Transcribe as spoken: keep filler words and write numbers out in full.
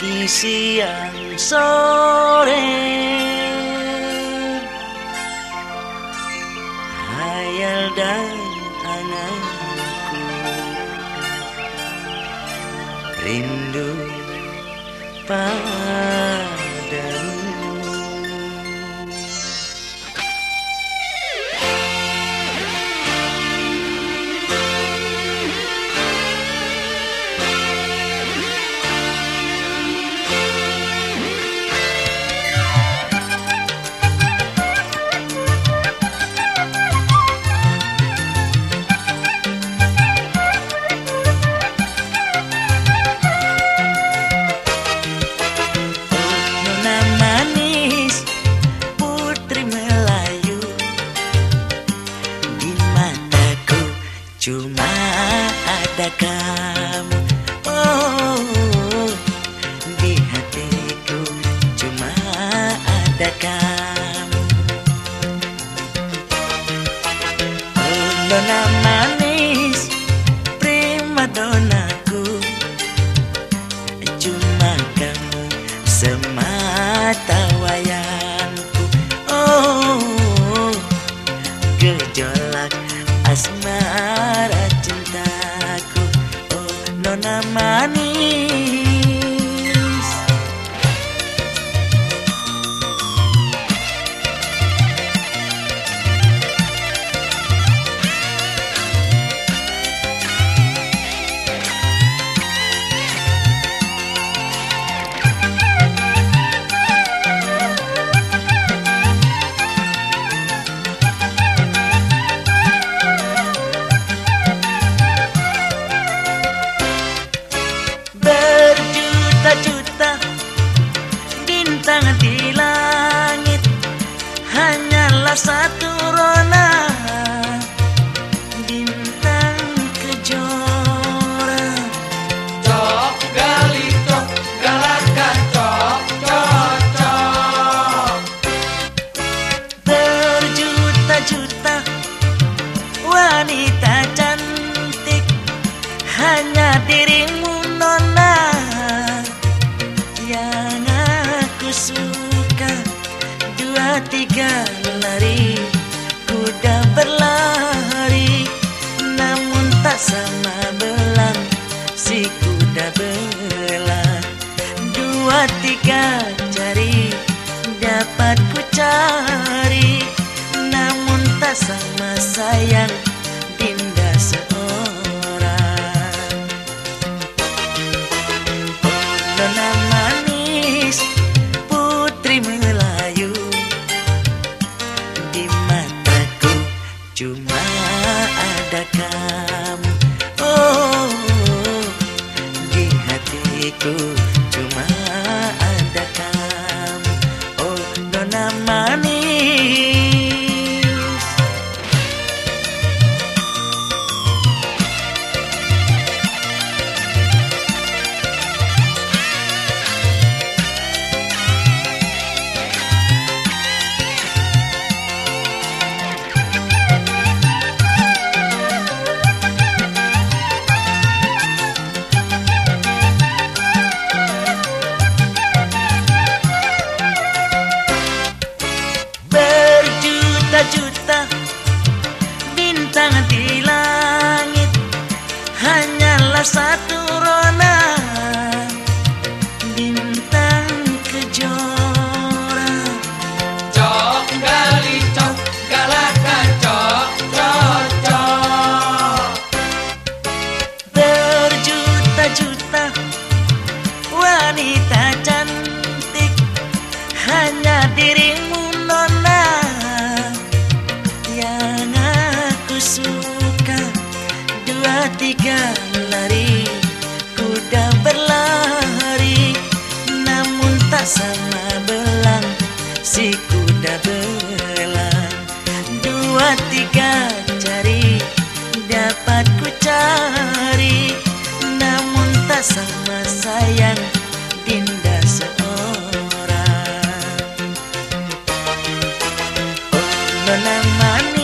di siang sore, hayal dan anganku rindu padamu. Cuma ada kamu, oh, di hatiku cuma ada kamu. Oh, nona manis, prima donaku, cuma kamu semata wayangku. Oh, gejolak asmara cintaku, oh nona manis. Juta bintang di langit, hanyalah satu rona bintang kejora. Cok gali cok galakan cok cok cok. Berjuta-juta wanita cantik, hanya dirimu nona yang aku suka. Dua tiga lari, kuda berlari, namun tak sama belang si kuda belang. Dua tiga jari dapat ku cari, namun tak sama sayang dinda seorang. Nona manis, putri Melayu, di mataku cuma ada kamu. Oh, di hatiku cuma ada kamu. Oh, nona manis. Juta bintang di langit, hanyalah satu rona bintang kejora. Cok gali cok galakan cok cok cok. Berjuta-juta wanita cantik, hanya dirimu nona yang aku suka. Dua tiga lari, kuda berlari, namun tak sama belang si kuda belang. Dua tiga jari dapat ku cari, namun tak sama sayang dinda seorang. Oh nona manis,